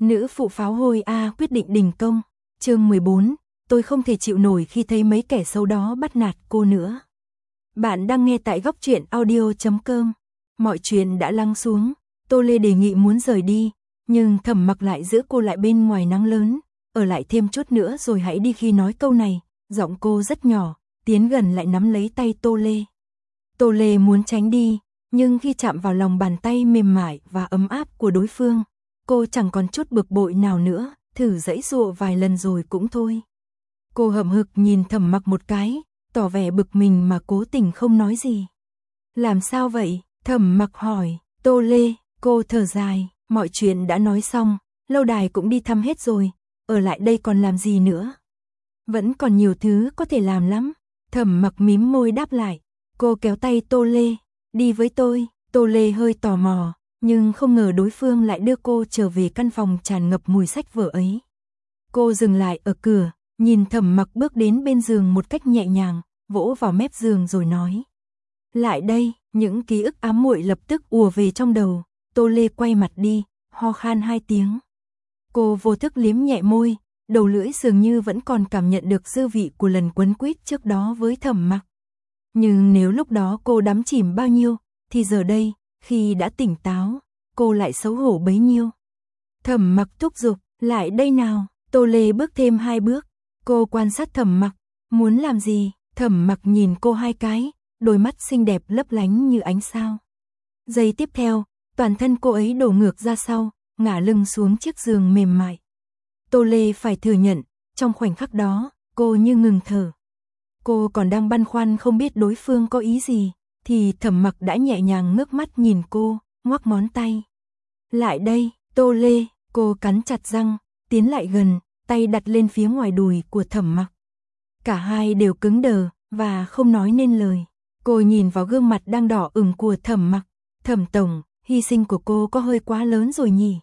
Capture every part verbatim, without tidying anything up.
Nữ phụ pháo hôi A quyết định đình công. Chương mười bốn, tôi không thể chịu nổi khi thấy mấy kẻ xấu đó bắt nạt cô nữa. Bạn đang nghe tại góc truyện audio chấm com. Mọi chuyện đã lắng xuống, Tô Lê đề nghị muốn rời đi, nhưng Thẩm Mặc lại giữ cô lại bên ngoài nắng lớn, ở lại thêm chút nữa rồi hãy đi. Khi nói câu này, giọng cô rất nhỏ, tiến gần lại nắm lấy tay Tô Lê. Tô Lê muốn tránh đi, nhưng khi chạm vào lòng bàn tay mềm mại và ấm áp của đối phương, cô chẳng còn chút bực bội nào nữa, thử giãy giụa vài lần rồi cũng thôi. Cô hậm hực nhìn Thẩm Mặc một cái, tỏ vẻ bực mình mà cố tình không nói gì. Làm sao vậy? Thẩm Mặc hỏi. Tô Lê, cô thở dài, mọi chuyện đã nói xong, lâu đài cũng đi thăm hết rồi, ở lại đây còn làm gì nữa? Vẫn còn nhiều thứ có thể làm lắm. Thẩm Mặc mím môi đáp lại. Cô kéo tay Tô Lê, đi với tôi. Tô Lê hơi tò mò, nhưng không ngờ đối phương lại đưa cô trở về căn phòng tràn ngập mùi sách vở ấy. Cô dừng lại ở cửa, nhìn Thẩm Mặc bước đến bên giường một cách nhẹ nhàng, vỗ vào mép giường rồi nói. Lại đây, những ký ức ám muội lập tức ùa về trong đầu. Tô Lê quay mặt đi, ho khan hai tiếng. Cô vô thức liếm nhẹ môi, đầu lưỡi dường như vẫn còn cảm nhận được dư vị của lần quấn quýt trước đó với Thẩm Mặc. Nhưng nếu lúc đó cô đắm chìm bao nhiêu, thì giờ đây, khi đã tỉnh táo, cô lại xấu hổ bấy nhiêu. Thẩm Mặc thúc giục, lại đây nào. Tô Lê bước thêm hai bước, cô quan sát Thẩm Mặc, muốn làm gì? Thẩm Mặc nhìn cô hai cái, đôi mắt xinh đẹp lấp lánh như ánh sao. Giây tiếp theo, toàn thân cô ấy đổ ngược ra sau, ngả lưng xuống chiếc giường mềm mại. Tô Lê phải thừa nhận, trong khoảnh khắc đó, cô như ngừng thở. Cô còn đang băn khoăn không biết đối phương có ý gì, thì Thẩm Mặc đã nhẹ nhàng ngước mắt nhìn cô, ngoắc ngón tay. Lại đây, Tô Lê, cô cắn chặt răng, tiến lại gần, tay đặt lên phía ngoài đùi của Thẩm Mặc. Cả hai đều cứng đờ, và không nói nên lời. Cô nhìn vào gương mặt đang đỏ ửng của Thẩm Mặc. Thẩm tổng, hy sinh của cô có hơi quá lớn rồi nhỉ?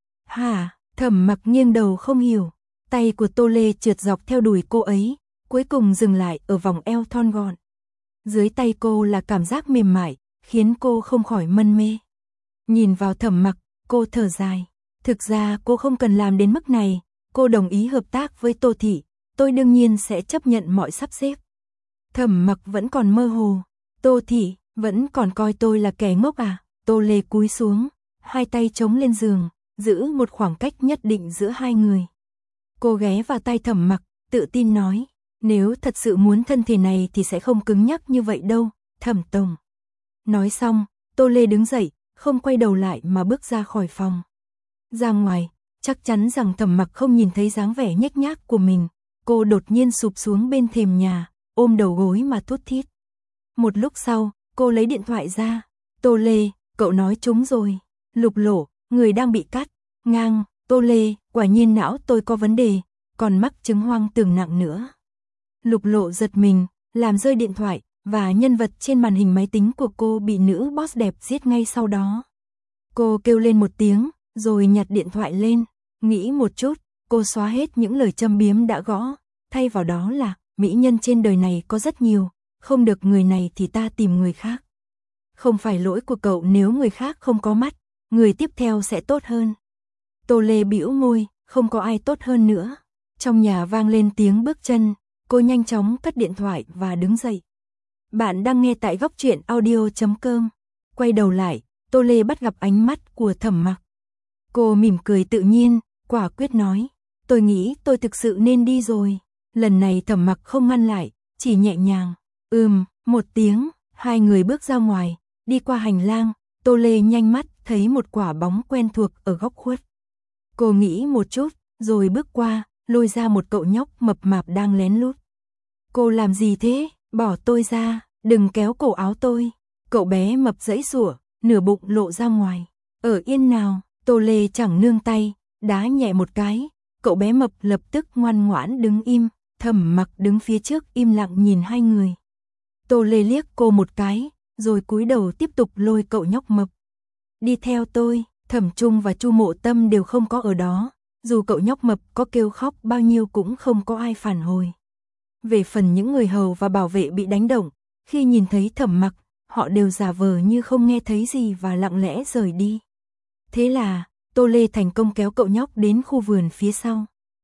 Hả? Thẩm Mặc nghiêng đầu không hiểu. Tay của Tô Lê trượt dọc theo đùi cô ấy, cuối cùng dừng lại ở vòng eo thon gọn. Dưới tay cô là cảm giác mềm mại, khiến cô không khỏi mân mê. Nhìn vào Thẩm Mặc, cô thở dài. Thực ra cô không cần làm đến mức này, cô đồng ý hợp tác với Tô Thị, tôi đương nhiên sẽ chấp nhận mọi sắp xếp. Thẩm Mặc vẫn còn mơ hồ. Tô Thị, vẫn còn coi tôi là kẻ ngốc à? Tô Lê cúi xuống, hai tay chống lên giường, giữ một khoảng cách nhất định giữa hai người. Cô ghé vào tai Thẩm Mặc, tự tin nói, nếu thật sự muốn thân thể này thì sẽ không cứng nhắc như vậy đâu, Thẩm tổng. Nói xong, Tô Lê đứng dậy, không quay đầu lại mà bước ra khỏi phòng. Ra ngoài, chắc chắn rằng Thẩm Mặc không nhìn thấy dáng vẻ nhếch nhác của mình. Cô đột nhiên sụp xuống bên thềm nhà, ôm đầu gối mà thút thít. Một lúc sau, cô lấy điện thoại ra. Tô Lê, cậu nói trúng rồi. Lục Lộ, người đang bị cắt ngang. Tô Lê, quả nhiên não tôi có vấn đề, còn mắc chứng hoang tưởng nặng nữa. Lục Lộ giật mình, làm rơi điện thoại, và nhân vật trên màn hình máy tính của cô bị nữ boss đẹp giết ngay sau đó. Cô kêu lên một tiếng, rồi nhặt điện thoại lên. Nghĩ một chút, cô xóa hết những lời châm biếm đã gõ, thay vào đó là, mỹ nhân trên đời này có rất nhiều, không được người này thì ta tìm người khác. Không phải lỗi của cậu nếu người khác không có mắt, người tiếp theo sẽ tốt hơn. Tô Lê bĩu môi, không có ai tốt hơn nữa. Trong nhà vang lên tiếng bước chân, cô nhanh chóng cất điện thoại và đứng dậy. Bạn đang nghe tại góc truyện audio chấm com. Quay đầu lại, Tô Lê bắt gặp ánh mắt của Thẩm Mặc. Cô mỉm cười tự nhiên, quả quyết nói, tôi nghĩ tôi thực sự nên đi rồi. Lần này Thẩm Mặc không ngăn lại, chỉ nhẹ nhàng, ừm, một tiếng, hai người bước ra ngoài, đi qua hành lang, Tô Lê nhanh mắt thấy một quả bóng quen thuộc ở góc khuất. Cô nghĩ một chút, rồi bước qua, lôi ra một cậu nhóc mập mạp đang lén lút. Cô làm gì thế? Bỏ tôi ra, đừng kéo cổ áo tôi. Cậu bé mập giãy giụa, nửa bụng lộ ra ngoài. Ở yên nào, Tô Lê chẳng nương tay, đá nhẹ một cái, cậu bé mập lập tức ngoan ngoãn đứng im. Thẩm Mặc đứng phía trước im lặng nhìn hai người. Tô Lê liếc cô một cái, rồi cúi đầu tiếp tục lôi cậu nhóc mập. Đi theo tôi. Thẩm Trung và Chu Mộ Tâm đều không có ở đó, dù cậu nhóc mập có kêu khóc bao nhiêu cũng không có ai phản hồi. Về phần những người hầu và bảo vệ bị đánh động, khi nhìn thấy Thẩm Mặc, họ đều giả vờ như không nghe thấy gì và lặng lẽ rời đi. Thế là, Tô Lê thành công kéo cậu nhóc đến khu vườn phía sau.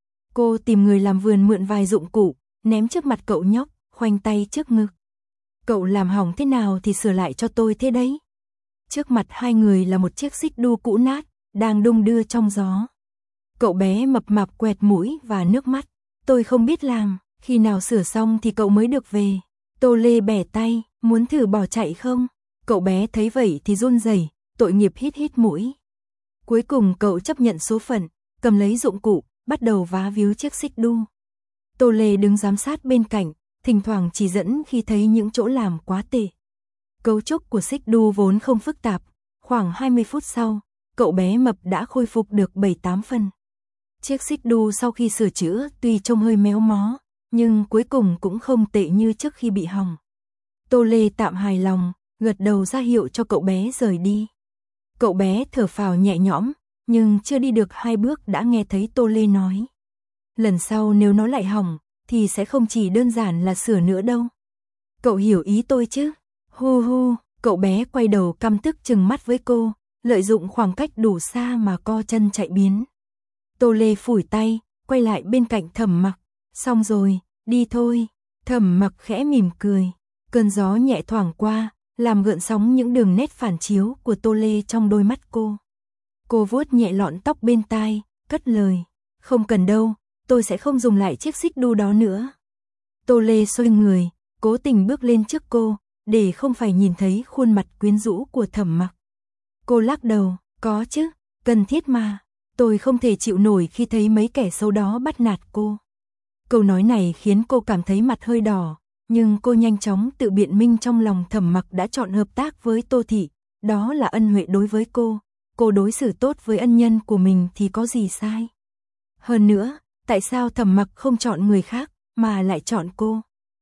Cô tìm người làm vườn mượn vài dụng cụ, ném trước mặt cậu nhóc, khoanh tay trước ngực. Cậu làm hỏng thế nào thì sửa lại cho tôi thế đấy. Trước mặt hai người là một chiếc xích đu cũ nát, đang đung đưa trong gió. Cậu bé mập mạp quẹt mũi và nước mắt. Tôi không biết làm, khi nào sửa xong thì cậu mới được về. Tô Lê bẻ tay, muốn thử bỏ chạy không? Cậu bé thấy vậy thì run rẩy, tội nghiệp hít hít mũi. Cuối cùng cậu chấp nhận số phận, cầm lấy dụng cụ, bắt đầu vá víu chiếc xích đu. Tô Lê đứng giám sát bên cạnh, thỉnh thoảng chỉ dẫn khi thấy những chỗ làm quá tệ. Cấu trúc của xích đu vốn không phức tạp, khoảng hai mươi phút sau, cậu bé mập đã khôi phục được bảy tám phần. Chiếc xích đu sau khi sửa chữa tuy trông hơi méo mó, nhưng cuối cùng cũng không tệ như trước khi bị hỏng. Tô Lê tạm hài lòng, gật đầu ra hiệu cho cậu bé rời đi. Cậu bé thở phào nhẹ nhõm, nhưng chưa đi được hai bước đã nghe thấy Tô Lê nói. Lần sau nếu nó lại hỏng, thì sẽ không chỉ đơn giản là sửa nữa đâu. Cậu hiểu ý tôi chứ? Hu hu, cậu bé quay đầu căm tức trừng mắt với cô, lợi dụng khoảng cách đủ xa mà co chân chạy biến. Tô Lê phủi tay, quay lại bên cạnh Thẩm Mặc. Xong rồi, đi thôi. Thẩm Mặc khẽ mỉm cười. Cơn gió nhẹ thoảng qua, làm gợn sóng những đường nét phản chiếu của Tô Lê trong đôi mắt cô. Cô vuốt nhẹ lọn tóc bên tai, cất lời. Không cần đâu, tôi sẽ không dùng lại chiếc xích đu đó nữa. Tô Lê xoay người, cố tình bước lên trước cô, để không phải nhìn thấy khuôn mặt quyến rũ của Thẩm Mặc. Cô lắc đầu, có chứ, cần thiết mà. Tôi không thể chịu nổi khi thấy mấy kẻ xấu đó bắt nạt cô. Câu nói này khiến cô cảm thấy mặt hơi đỏ, nhưng cô nhanh chóng tự biện minh trong lòng Thẩm Mặc đã chọn hợp tác với Tô Thị, đó là ân huệ đối với cô, cô đối xử tốt với ân nhân của mình thì có gì sai. Hơn nữa, tại sao Thẩm Mặc không chọn người khác, mà lại chọn cô?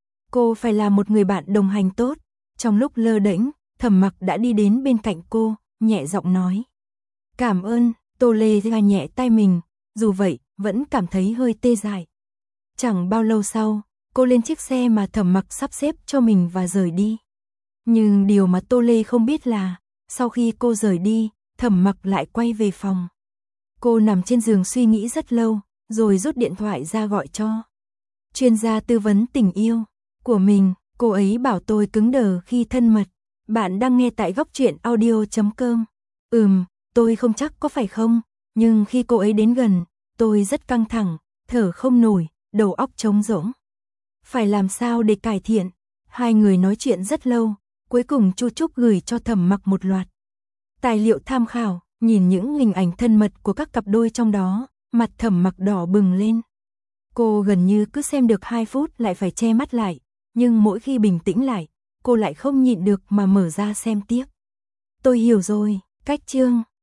Cô phải là một người bạn đồng hành tốt. Trong lúc lơ đễnh, Thẩm Mặc đã đi đến bên cạnh cô, nhẹ giọng nói. Cảm ơn. Tô Lê gà nhẹ tay mình, dù vậy, vẫn cảm thấy hơi tê dại. Chẳng bao lâu sau, cô lên chiếc xe mà Thẩm Mặc sắp xếp cho mình và rời đi. Nhưng điều mà Tô Lê không biết là, sau khi cô rời đi, Thẩm Mặc lại quay về phòng. Cô nằm trên giường suy nghĩ rất lâu, rồi rút điện thoại ra gọi cho chuyên gia tư vấn tình yêu của mình. Cô ấy bảo tôi cứng đờ khi thân mật. Bạn đang nghe tại góc truyện audio chấm com. Ừm, tôi không chắc có phải không, nhưng khi cô ấy đến gần, tôi rất căng thẳng, thở không nổi, đầu óc trống rỗng. Phải làm sao để cải thiện? Hai người nói chuyện rất lâu, cuối cùng Chu Trúc gửi cho Thẩm Mặc một loạt tài liệu tham khảo, nhìn những hình ảnh thân mật của các cặp đôi trong đó, mặt Thẩm Mặc đỏ bừng lên. Cô gần như cứ xem được hai phút lại phải che mắt lại, nhưng mỗi khi bình tĩnh lại, cô lại không nhịn được mà mở ra xem tiếp. Tôi hiểu rồi, cách chương